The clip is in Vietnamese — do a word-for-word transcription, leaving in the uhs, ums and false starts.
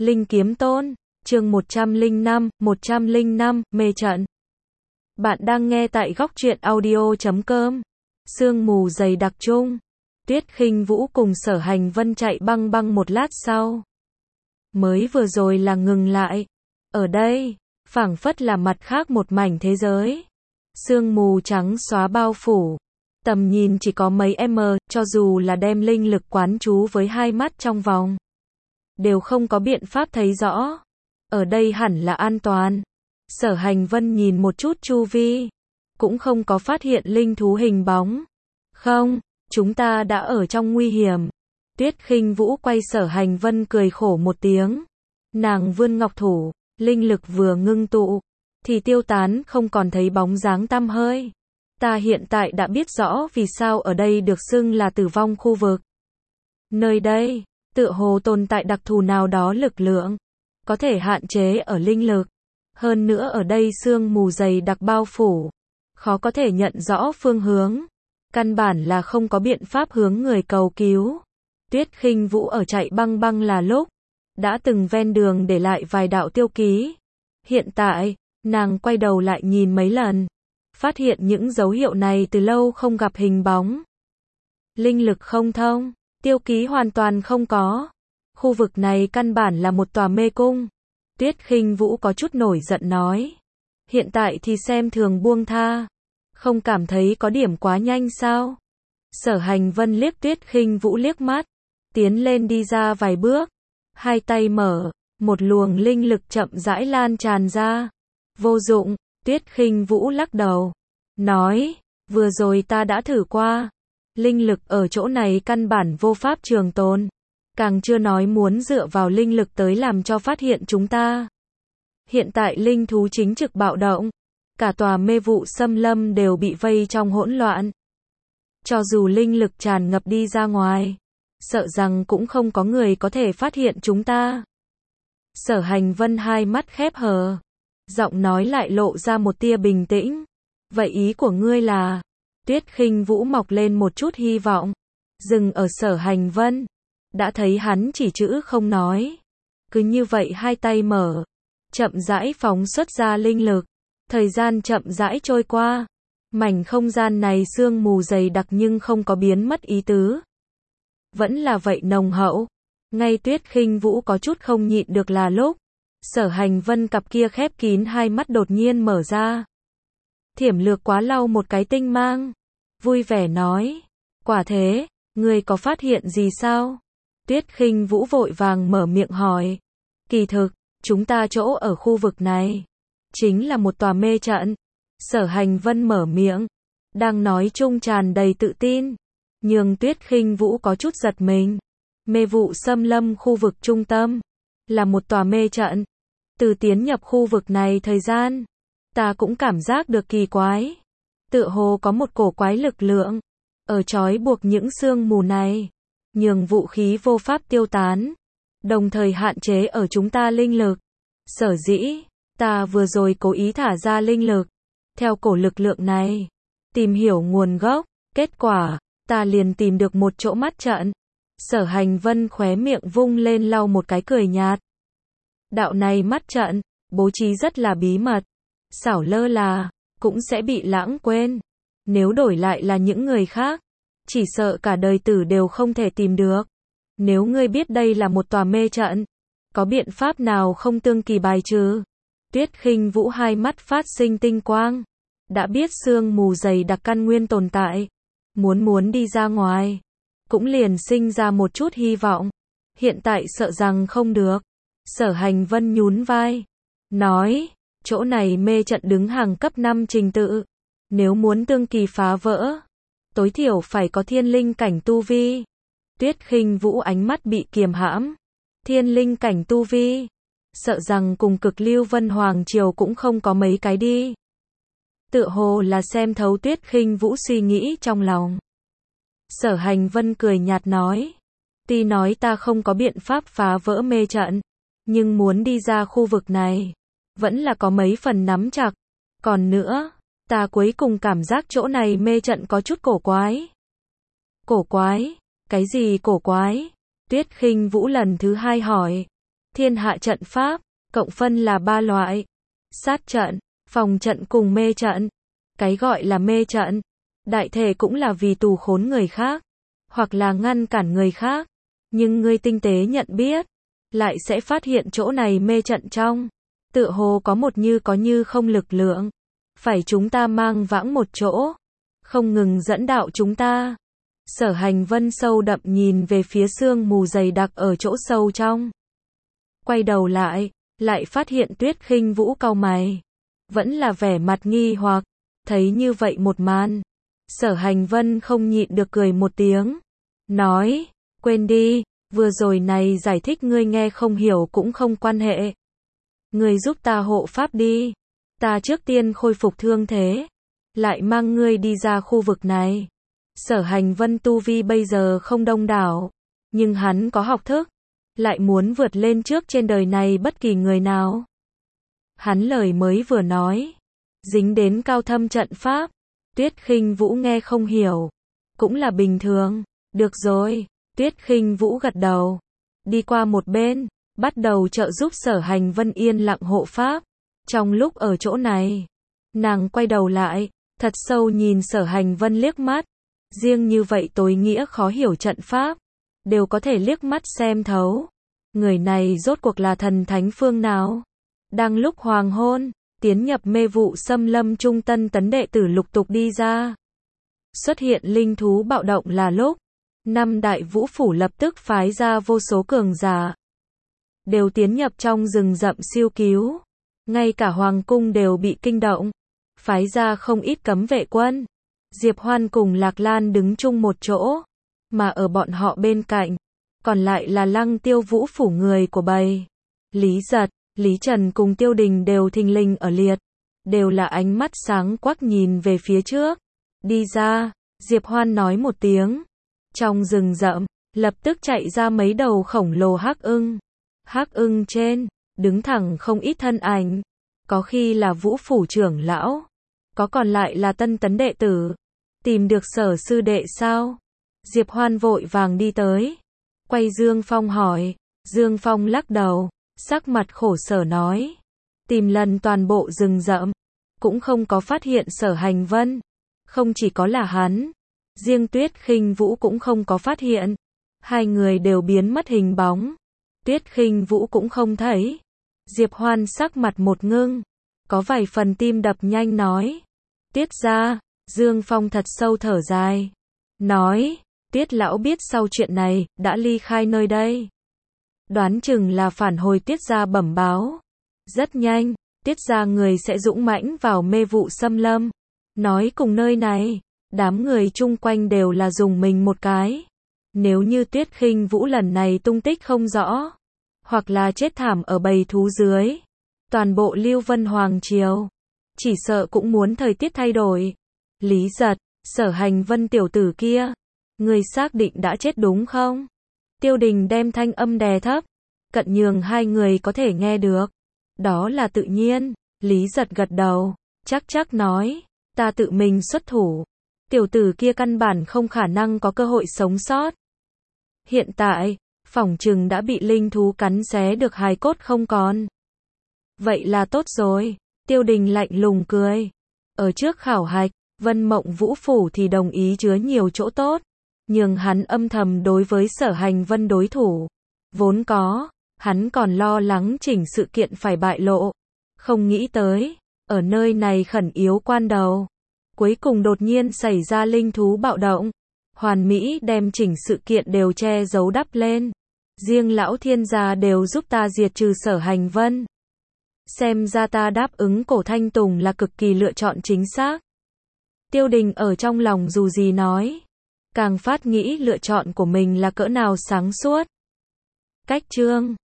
Linh Kiếm Tôn, chương một trăm lẻ năm, một trăm lẻ năm, mê trận. Bạn đang nghe tại góc truyện audio chấm com. Sương mù dày đặc chung. Tuyết Khinh Vũ cùng Sở Hành Vân chạy băng băng một lát sau. Mới vừa rồi là ngừng lại. Ở đây, phảng phất là mặt khác một mảnh thế giới. Sương mù trắng xóa bao phủ. Tầm nhìn chỉ có mấy m, cho dù là đem linh lực quán trú với hai mắt trong vòng, đều không có biện pháp thấy rõ. Ở đây hẳn là an toàn. Sở Hành Vân nhìn một chút chu vi, cũng không có phát hiện linh thú hình bóng. Không, chúng ta đã ở trong nguy hiểm. Tuyết Khinh Vũ quay Sở Hành Vân cười khổ một tiếng. Nàng vươn ngọc thủ, linh lực vừa ngưng tụ, thì tiêu tán không còn thấy bóng dáng tăm hơi. Ta hiện tại đã biết rõ vì sao ở đây được xưng là tử vong khu vực. Nơi đây, tựa hồ tồn tại đặc thù nào đó lực lượng, có thể hạn chế ở linh lực. Hơn nữa ở đây sương mù dày đặc bao phủ, khó có thể nhận rõ phương hướng. Căn bản là không có biện pháp hướng người cầu cứu. Tuyết Khinh Vũ ở chạy băng băng là lúc, đã từng ven đường để lại vài đạo tiêu ký. Hiện tại, nàng quay đầu lại nhìn mấy lần, phát hiện những dấu hiệu này từ lâu không gặp hình bóng. Linh lực không thông, tiêu ký hoàn toàn không có. Khu vực này căn bản là một tòa mê cung. Tuyết Khinh Vũ có chút nổi giận nói. Hiện tại thì xem thường buông tha. Không cảm thấy có điểm quá nhanh sao? Sở Hành Vân liếc Tuyết Khinh Vũ liếc mắt, tiến lên đi ra vài bước, hai tay mở, một luồng linh lực chậm rãi lan tràn ra. Vô dụng, Tuyết Khinh Vũ lắc đầu, nói, vừa rồi ta đã thử qua, linh lực ở chỗ này căn bản vô pháp trường tồn, càng chưa nói muốn dựa vào linh lực tới làm cho phát hiện chúng ta. Hiện tại linh thú chính trực bạo động, cả tòa mê vụ xâm lâm đều bị vây trong hỗn loạn. Cho dù linh lực tràn ngập đi ra ngoài, sợ rằng cũng không có người có thể phát hiện chúng ta. Sở Hành Vân hai mắt khép hờ, giọng nói lại lộ ra một tia bình tĩnh. Vậy ý của ngươi là? Tuyết Khinh Vũ mọc lên một chút hy vọng, dừng ở Sở Hành Vân, đã thấy hắn chỉ chữ không nói. Cứ như vậy hai tay mở, chậm rãi phóng xuất ra linh lực. Thời gian chậm rãi trôi qua, mảnh không gian này sương mù dày đặc nhưng không có biến mất ý tứ. Vẫn là vậy nồng hậu. Ngay Tuyết Khinh Vũ có chút không nhịn được là lúc, Sở Hành Vân cặp kia khép kín hai mắt đột nhiên mở ra. Thiểm lược quá lau một cái tinh mang, vui vẻ nói, quả thế, ngươi có phát hiện gì sao? Tuyết Khinh Vũ vội vàng mở miệng hỏi, kỳ thực, chúng ta chỗ ở khu vực này, chính là một tòa mê trận. Sở Hành Vân mở miệng, đang nói chung tràn đầy tự tin, nhưng Tuyết Khinh Vũ có chút giật mình. Mê vụ xâm lâm khu vực trung tâm, là một tòa mê trận. Từ tiến nhập khu vực này thời gian, ta cũng cảm giác được kỳ quái. Tựa hồ có một cổ quái lực lượng, ở trói buộc những sương mù này, nhường vũ khí vô pháp tiêu tán, đồng thời hạn chế ở chúng ta linh lực. Sở dĩ, ta vừa rồi cố ý thả ra linh lực, theo cổ lực lượng này, tìm hiểu nguồn gốc, kết quả, ta liền tìm được một chỗ mắt trận. Sở Hành Vân khóe miệng vung lên lau một cái cười nhạt. Đạo này mắt trận, bố trí rất là bí mật, xảo lơ là, cũng sẽ bị lãng quên. Nếu đổi lại là những người khác, chỉ sợ cả đời tử đều không thể tìm được. Nếu ngươi biết đây là một tòa mê trận, có biện pháp nào không tương kỳ bài trừ? Tuyết Khinh Vũ hai mắt phát sinh tinh quang, đã biết sương mù dày đặc căn nguyên tồn tại, muốn muốn đi ra ngoài, cũng liền sinh ra một chút hy vọng. Hiện tại sợ rằng không được. Sở Hành Vân nhún vai, nói, chỗ này mê trận đứng hàng cấp năm trình tự, nếu muốn tương kỳ phá vỡ, tối thiểu phải có thiên linh cảnh tu vi. Tuyết Khinh Vũ ánh mắt bị kiềm hãm, thiên linh cảnh tu vi, sợ rằng cùng Cực Lưu Vân Hoàng Triều cũng không có mấy cái đi. Tựa hồ là xem thấu Tuyết Khinh Vũ suy nghĩ trong lòng. Sở Hành Vân cười nhạt nói, tuy nói ta không có biện pháp phá vỡ mê trận, nhưng muốn đi ra khu vực này, vẫn là có mấy phần nắm chặt. Còn nữa, ta cuối cùng cảm giác chỗ này mê trận có chút cổ quái. Cổ quái? Cái gì cổ quái? Tuyết Khinh Vũ lần thứ hai hỏi. Thiên hạ trận pháp, cộng phân là ba loại. Sát trận, phòng trận cùng mê trận. Cái gọi là mê trận, đại thể cũng là vì tù khốn người khác, hoặc là ngăn cản người khác. Nhưng ngươi tinh tế nhận biết, lại sẽ phát hiện chỗ này mê trận trong, tựa hồ có một như có như không lực lượng. Phải chúng ta mang vãng một chỗ, không ngừng dẫn đạo chúng ta. Sở Hành Vân sâu đậm nhìn về phía sương mù dày đặc ở chỗ sâu trong. Quay đầu lại, lại phát hiện Tuyết Khinh Vũ cau mày. Vẫn là vẻ mặt nghi hoặc, thấy như vậy một màn. Sở Hành Vân không nhịn được cười một tiếng. Nói, quên đi, vừa rồi này giải thích ngươi nghe không hiểu cũng không quan hệ. Ngươi giúp ta hộ pháp đi. Ta trước tiên khôi phục thương thế, lại mang ngươi đi ra khu vực này. Sở Hành Vân tu vi bây giờ không đông đảo, nhưng hắn có học thức, lại muốn vượt lên trước trên đời này bất kỳ người nào. Hắn lời mới vừa nói, dính đến cao thâm trận pháp, Tuyết Khinh Vũ nghe không hiểu, cũng là bình thường. Được rồi, Tuyết Khinh Vũ gật đầu, đi qua một bên, bắt đầu trợ giúp Sở Hành Vân yên lặng hộ pháp. Trong lúc ở chỗ này, nàng quay đầu lại, thật sâu nhìn Sở Hành Vân liếc mắt. Riêng như vậy tối nghĩa khó hiểu trận pháp, đều có thể liếc mắt xem thấu. Người này rốt cuộc là thần thánh phương nào? Đang lúc hoàng hôn, tiến nhập mê vụ xâm lâm trung tân tấn đệ tử lục tục đi ra. Xuất hiện linh thú bạo động là lúc, năm đại vũ phủ lập tức phái ra vô số cường giả. Đều tiến nhập trong rừng rậm siêu cứu. Ngay cả hoàng cung đều bị kinh động. Phái ra không ít cấm vệ quân. Diệp Hoan cùng Lạc Lan đứng chung một chỗ. Mà ở bọn họ bên cạnh, còn lại là Lăng Tiêu vũ phủ người của bầy. Lý Giật, Lý Trần cùng Tiêu Đình đều thình lình ở liệt. Đều là ánh mắt sáng quắc nhìn về phía trước. Đi ra, Diệp Hoan nói một tiếng. Trong rừng rậm, lập tức chạy ra mấy đầu khổng lồ hắc ưng. Hắc ưng trên, đứng thẳng không ít thân ảnh. Có khi là vũ phủ trưởng lão, có còn lại là tân tấn đệ tử. Tìm được Sở sư đệ sao? Diệp Hoan vội vàng đi tới. Quay Dương Phong hỏi. Dương Phong lắc đầu, sắc mặt khổ sở nói. Tìm lần toàn bộ rừng rậm, cũng không có phát hiện Sở Hành Vân. Không chỉ có là hắn, riêng Tuyết Khinh Vũ cũng không có phát hiện. Hai người đều biến mất hình bóng. Tuyết Khinh Vũ cũng không thấy. Diệp Hoan sắc mặt một ngưng, có vài phần tim đập nhanh nói. Tiết gia. Dương Phong thật sâu thở dài. Nói, Tiết lão biết sau chuyện này, đã ly khai nơi đây. Đoán chừng là phản hồi Tiết gia bẩm báo. Rất nhanh, Tiết gia người sẽ dũng mãnh vào mê vụ xâm lâm. Nói cùng nơi này, đám người chung quanh đều là dùng mình một cái. Nếu như Tuyết Khinh Vũ lần này tung tích không rõ, hoặc là chết thảm ở bầy thú dưới, toàn bộ Lưu Vân Hoàng Triều, chỉ sợ cũng muốn thời tiết thay đổi. Lý Giật, Sở Hành Vân tiểu tử kia, người xác định đã chết đúng không? Tiêu Đình đem thanh âm đè thấp, cận nhường hai người có thể nghe được. Đó là tự nhiên. Lý Giật gật đầu, chắc chắc nói, ta tự mình xuất thủ. Tiểu tử kia căn bản không khả năng có cơ hội sống sót. Hiện tại, phỏng chừng đã bị linh thú cắn xé được hài cốt không còn. Vậy là tốt rồi. Tiêu Đình lạnh lùng cười. Ở trước khảo hạch, Vân Mộng Vũ phủ thì đồng ý chứa nhiều chỗ tốt, nhưng hắn âm thầm đối với Sở Hành Vân đối thủ. Vốn có, hắn còn lo lắng chỉnh sự kiện phải bại lộ. Không nghĩ tới, ở nơi này khẩn yếu quan đầu, cuối cùng đột nhiên xảy ra linh thú bạo động. Hoàn Mỹ đem chỉnh sự kiện đều che giấu đắp lên. Riêng lão thiên gia đều giúp ta diệt trừ Sở Hành Vân. Xem ra ta đáp ứng Cổ Thanh Tùng là cực kỳ lựa chọn chính xác. Tiêu Đình ở trong lòng dù gì nói, càng phát nghĩ lựa chọn của mình là cỡ nào sáng suốt. Cách chương